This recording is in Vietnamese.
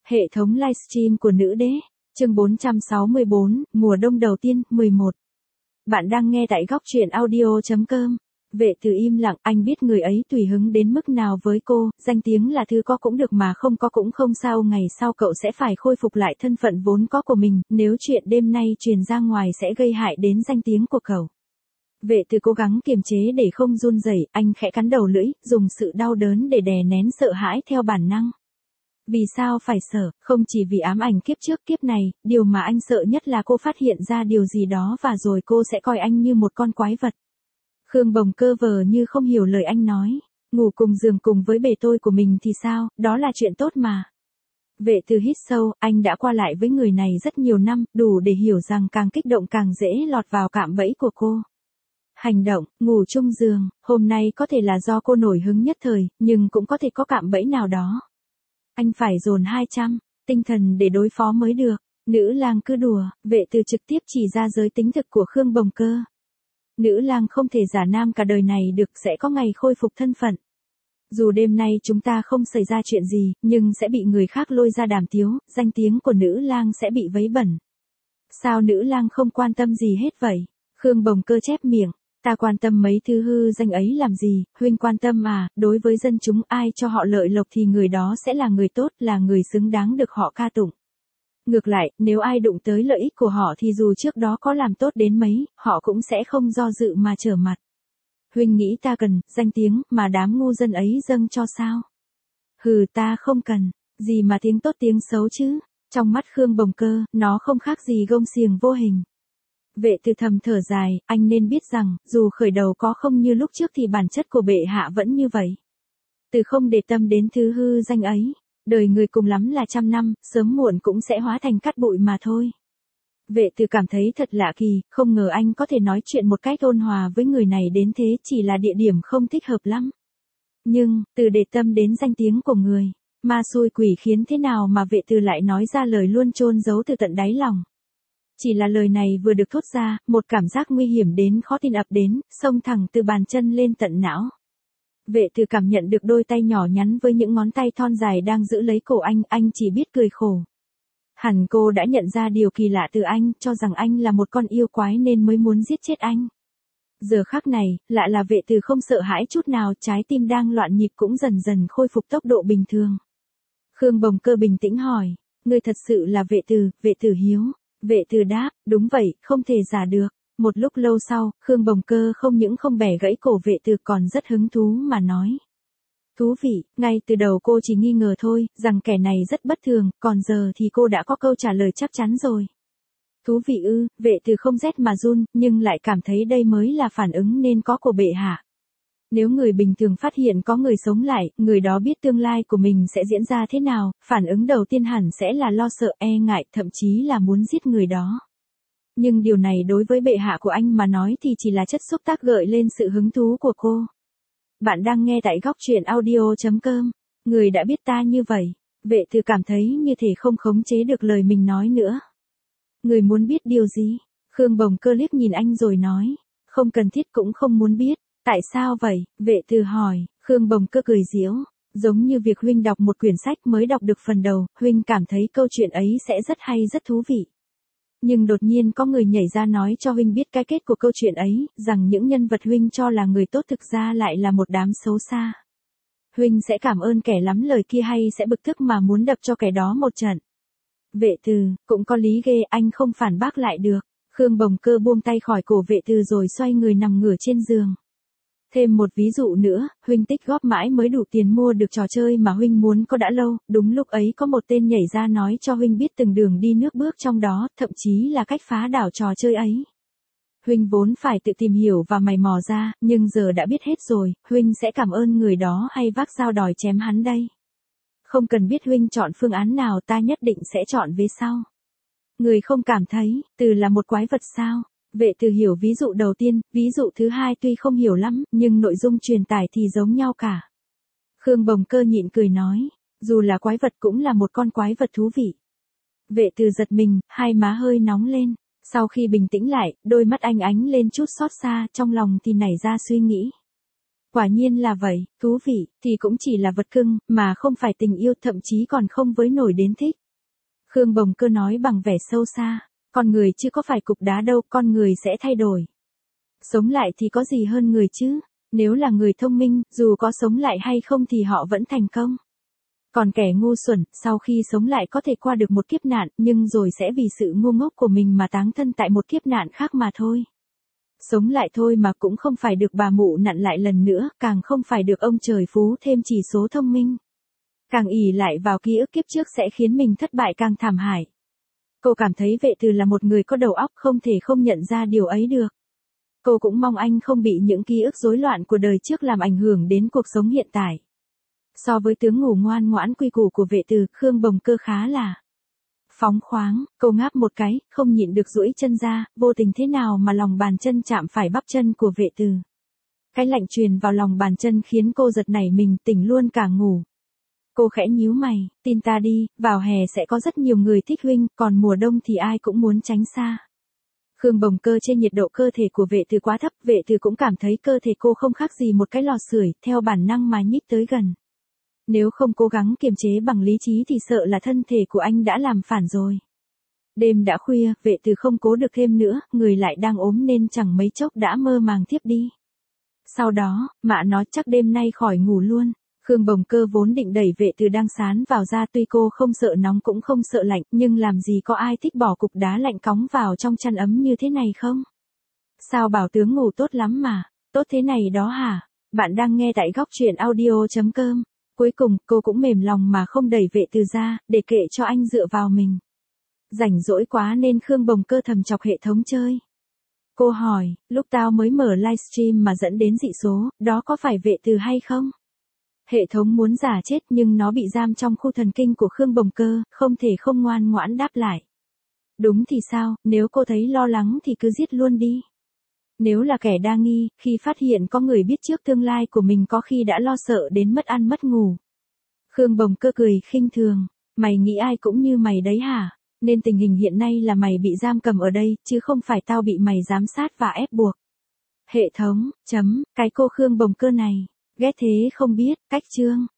Hệ thống livestream của nữ đế, chương 464, mùa đông đầu tiên, 11. Bạn đang nghe tại góc truyện audio.com. Vệ từ im lặng, anh biết người ấy tùy hứng đến mức nào với cô, danh tiếng là thứ có cũng được mà không có cũng không sao, ngày sau cậu sẽ phải khôi phục lại thân phận vốn có của mình, nếu chuyện đêm nay truyền ra ngoài sẽ gây hại đến danh tiếng của cậu. Vệ từ cố gắng kiềm chế để không run rẩy, anh khẽ cắn đầu lưỡi, dùng sự đau đớn để đè nén sợ hãi theo bản năng. Vì sao phải sợ, không chỉ vì ám ảnh kiếp trước kiếp này, điều mà anh sợ nhất là cô phát hiện ra điều gì đó và rồi cô sẽ coi anh như một con quái vật. Khương Bồng Cơ vờ như không hiểu lời anh nói, ngủ cùng giường cùng với bề tôi của mình thì sao, đó là chuyện tốt mà. Vệ từ hít sâu, anh đã qua lại với người này rất nhiều năm, đủ để hiểu rằng càng kích động càng dễ lọt vào cạm bẫy của cô. Hành động, ngủ chung giường, hôm nay có thể là do cô nổi hứng nhất thời, nhưng cũng có thể có cạm bẫy nào đó. Anh phải dồn 200 tinh thần để đối phó mới được. Nữ lang cứ đùa, vệ từ trực tiếp chỉ ra giới tính thực của Khương Bồng Cơ. Nữ lang không thể giả nam cả đời này được, sẽ có ngày khôi phục thân phận. Dù đêm nay chúng ta không xảy ra chuyện gì, nhưng sẽ bị người khác lôi ra đàm tiếu, danh tiếng của nữ lang sẽ bị vấy bẩn. Sao nữ lang không quan tâm gì hết vậy? Khương Bồng Cơ chép miệng. Ta quan tâm mấy thứ hư danh ấy làm gì, huynh quan tâm à, đối với dân chúng ai cho họ lợi lộc thì người đó sẽ là người tốt, là người xứng đáng được họ ca tụng. Ngược lại, nếu ai đụng tới lợi ích của họ thì dù trước đó có làm tốt đến mấy, họ cũng sẽ không do dự mà trở mặt. Huynh nghĩ ta cần, danh tiếng, mà đám ngu dân ấy dâng cho sao? Hừ, ta không cần, gì mà tiếng tốt tiếng xấu chứ, trong mắt Khương Bồng Cơ, nó không khác gì gông xiềng vô hình. Vệ từ thầm thở dài, anh nên biết rằng, dù khởi đầu có không như lúc trước thì bản chất của bệ hạ vẫn như vậy. Từ không để tâm đến thứ hư danh ấy, đời người cùng lắm là 100 năm, sớm muộn cũng sẽ hóa thành cát bụi mà thôi. Vệ từ cảm thấy thật lạ kỳ, không ngờ anh có thể nói chuyện một cách ôn hòa với người này đến thế, chỉ là địa điểm không thích hợp lắm. Nhưng, từ để tâm đến danh tiếng của người, ma xui quỷ khiến thế nào mà vệ từ lại nói ra lời luôn chôn giấu từ tận đáy lòng. Chỉ là lời này vừa được thốt ra, một cảm giác nguy hiểm đến khó tin ập đến, xông thẳng từ bàn chân lên tận não. Vệ từ cảm nhận được đôi tay nhỏ nhắn với những ngón tay thon dài đang giữ lấy cổ anh chỉ biết cười khổ. Hẳn cô đã nhận ra điều kỳ lạ từ anh, cho rằng anh là một con yêu quái nên mới muốn giết chết anh. Giờ khắc này, lạ là vệ từ không sợ hãi chút nào, trái tim đang loạn nhịp cũng dần dần khôi phục tốc độ bình thường. Khương Bồng Cơ bình tĩnh hỏi, ngươi thật sự là vệ tử hiếu. Vệ từ đáp, đúng vậy, không thể giả được. Một lúc lâu sau, Khương Bồng Cơ không những không bẻ gãy cổ vệ từ còn rất hứng thú mà nói. Thú vị, ngay từ đầu cô chỉ nghi ngờ thôi, rằng kẻ này rất bất thường, còn giờ thì cô đã có câu trả lời chắc chắn rồi. Thú vị ư, vệ từ không rét mà run, nhưng lại cảm thấy đây mới là phản ứng nên có của bệ hạ. Nếu người bình thường phát hiện có người sống lại, người đó biết tương lai của mình sẽ diễn ra thế nào, phản ứng đầu tiên hẳn sẽ là lo sợ, e ngại, thậm chí là muốn giết người đó. Nhưng điều này đối với bệ hạ của anh mà nói thì chỉ là chất xúc tác gợi lên sự hứng thú của cô. Bạn đang nghe tại góc truyện audio.com. Người đã biết ta như vậy. Vệ từ cảm thấy như thể không khống chế được lời mình nói nữa. Người muốn biết điều gì? Khương Bồng Cơ liếc nhìn anh rồi nói. Không cần thiết cũng không muốn biết. Tại sao vậy? Vệ từ hỏi. Khương Bồng Cơ cười giễu. Giống như việc huynh đọc một quyển sách mới đọc được phần đầu, huynh cảm thấy câu chuyện ấy sẽ rất hay rất thú vị. Nhưng đột nhiên có người nhảy ra nói cho huynh biết cái kết của câu chuyện ấy, rằng những nhân vật huynh cho là người tốt thực ra lại là một đám xấu xa. Huynh sẽ cảm ơn kẻ lắm lời kia hay sẽ bực tức mà muốn đập cho kẻ đó một trận. Vệ từ, cũng có lý ghê, anh không phản bác lại được. Khương Bồng Cơ buông tay khỏi cổ vệ từ rồi xoay người nằm ngửa trên giường. Thêm một ví dụ nữa, huynh tích góp mãi mới đủ tiền mua được trò chơi mà huynh muốn có đã lâu, đúng lúc ấy có một tên nhảy ra nói cho huynh biết từng đường đi nước bước trong đó, thậm chí là cách phá đảo trò chơi ấy. Huynh vốn phải tự tìm hiểu và mày mò ra, nhưng giờ đã biết hết rồi, huynh sẽ cảm ơn người đó hay vác dao đòi chém hắn đây. Không cần biết huynh chọn phương án nào, ta nhất định sẽ chọn về sau. Người không cảm thấy, từ là một quái vật sao? Vệ từ hiểu ví dụ đầu tiên, ví dụ thứ hai tuy không hiểu lắm, nhưng nội dung truyền tải thì giống nhau cả. Khương Bồng Cơ nhịn cười nói, dù là quái vật cũng là một con quái vật thú vị. Vệ từ giật mình, hai má hơi nóng lên, sau khi bình tĩnh lại, đôi mắt anh ánh lên chút xót xa, trong lòng thì nảy ra suy nghĩ. Quả nhiên là vậy, thú vị, thì cũng chỉ là vật cưng, mà không phải tình yêu, thậm chí còn không với nổi đến thích. Khương Bồng Cơ nói bằng vẻ sâu xa, con người chứ có phải cục đá đâu, con người sẽ thay đổi. Sống lại thì có gì hơn người chứ, nếu là người thông minh, dù có sống lại hay không thì họ vẫn thành công. Còn kẻ ngu xuẩn, sau khi sống lại có thể qua được một kiếp nạn, nhưng rồi sẽ vì sự ngu ngốc của mình mà táng thân tại một kiếp nạn khác mà thôi. Sống lại thôi mà cũng không phải được bà mụ nặn lại lần nữa, càng không phải được ông trời phú thêm chỉ số thông minh. Càng ỷ lại vào ký ức kiếp trước sẽ khiến mình thất bại càng thảm hại. Cô cảm thấy Vệ Từ là một người có đầu óc, không thể không nhận ra điều ấy được. Cô cũng mong anh không bị những ký ức rối loạn của đời trước làm ảnh hưởng đến cuộc sống hiện tại. So với tướng ngủ ngoan ngoãn quy củ của Vệ Từ, Khương Bồng Cơ khá là phóng khoáng. Cô ngáp một cái, không nhịn được duỗi chân ra, vô tình thế nào mà lòng bàn chân chạm phải bắp chân của Vệ Từ. Cái lạnh truyền vào lòng bàn chân khiến cô giật nảy mình, tỉnh luôn cả ngủ. Cô khẽ nhíu mày, tin ta đi, vào hè sẽ có rất nhiều người thích huynh, còn mùa đông thì ai cũng muốn tránh xa. Khương Bồng Cơ trên nhiệt độ cơ thể của Vệ Từ quá thấp, Vệ Từ cũng cảm thấy cơ thể cô không khác gì một cái lò sưởi, theo bản năng mà nhích tới gần. Nếu không cố gắng kiềm chế bằng lý trí thì sợ là thân thể của anh đã làm phản rồi. Đêm đã khuya, Vệ Từ không cố được thêm nữa, người lại đang ốm nên chẳng mấy chốc đã mơ màng thiếp đi. Sau đó, mạ nói chắc đêm nay khỏi ngủ luôn. Khương Bồng Cơ vốn định đẩy Vệ Từ đang sán vào ra, tuy cô không sợ nóng cũng không sợ lạnh, nhưng làm gì có ai thích bỏ cục đá lạnh cóng vào trong chăn ấm như thế này không? Sao bảo tướng ngủ tốt lắm mà, tốt thế này đó hả? Bạn đang nghe tại góc truyện audio.com. Cuối cùng, cô cũng mềm lòng mà không đẩy Vệ Từ ra, để kệ cho anh dựa vào mình. Rảnh rỗi quá nên Khương Bồng Cơ thầm chọc hệ thống chơi. Cô hỏi, lúc tao mới mở livestream mà dẫn đến dị số, đó có phải Vệ Từ hay không? Hệ thống muốn giả chết nhưng nó bị giam trong khu thần kinh của Khương Bồng Cơ, không thể không ngoan ngoãn đáp lại. Đúng thì sao, nếu cô thấy lo lắng thì cứ giết luôn đi. Nếu là kẻ đa nghi, khi phát hiện có người biết trước tương lai của mình có khi đã lo sợ đến mất ăn mất ngủ. Khương Bồng Cơ cười khinh thường, mày nghĩ ai cũng như mày đấy hả? Nên tình hình hiện nay là mày bị giam cầm ở đây, chứ không phải tao bị mày giám sát và ép buộc. Hệ thống, cái cô Khương Bồng Cơ này, ghét thế không biết, cách chương.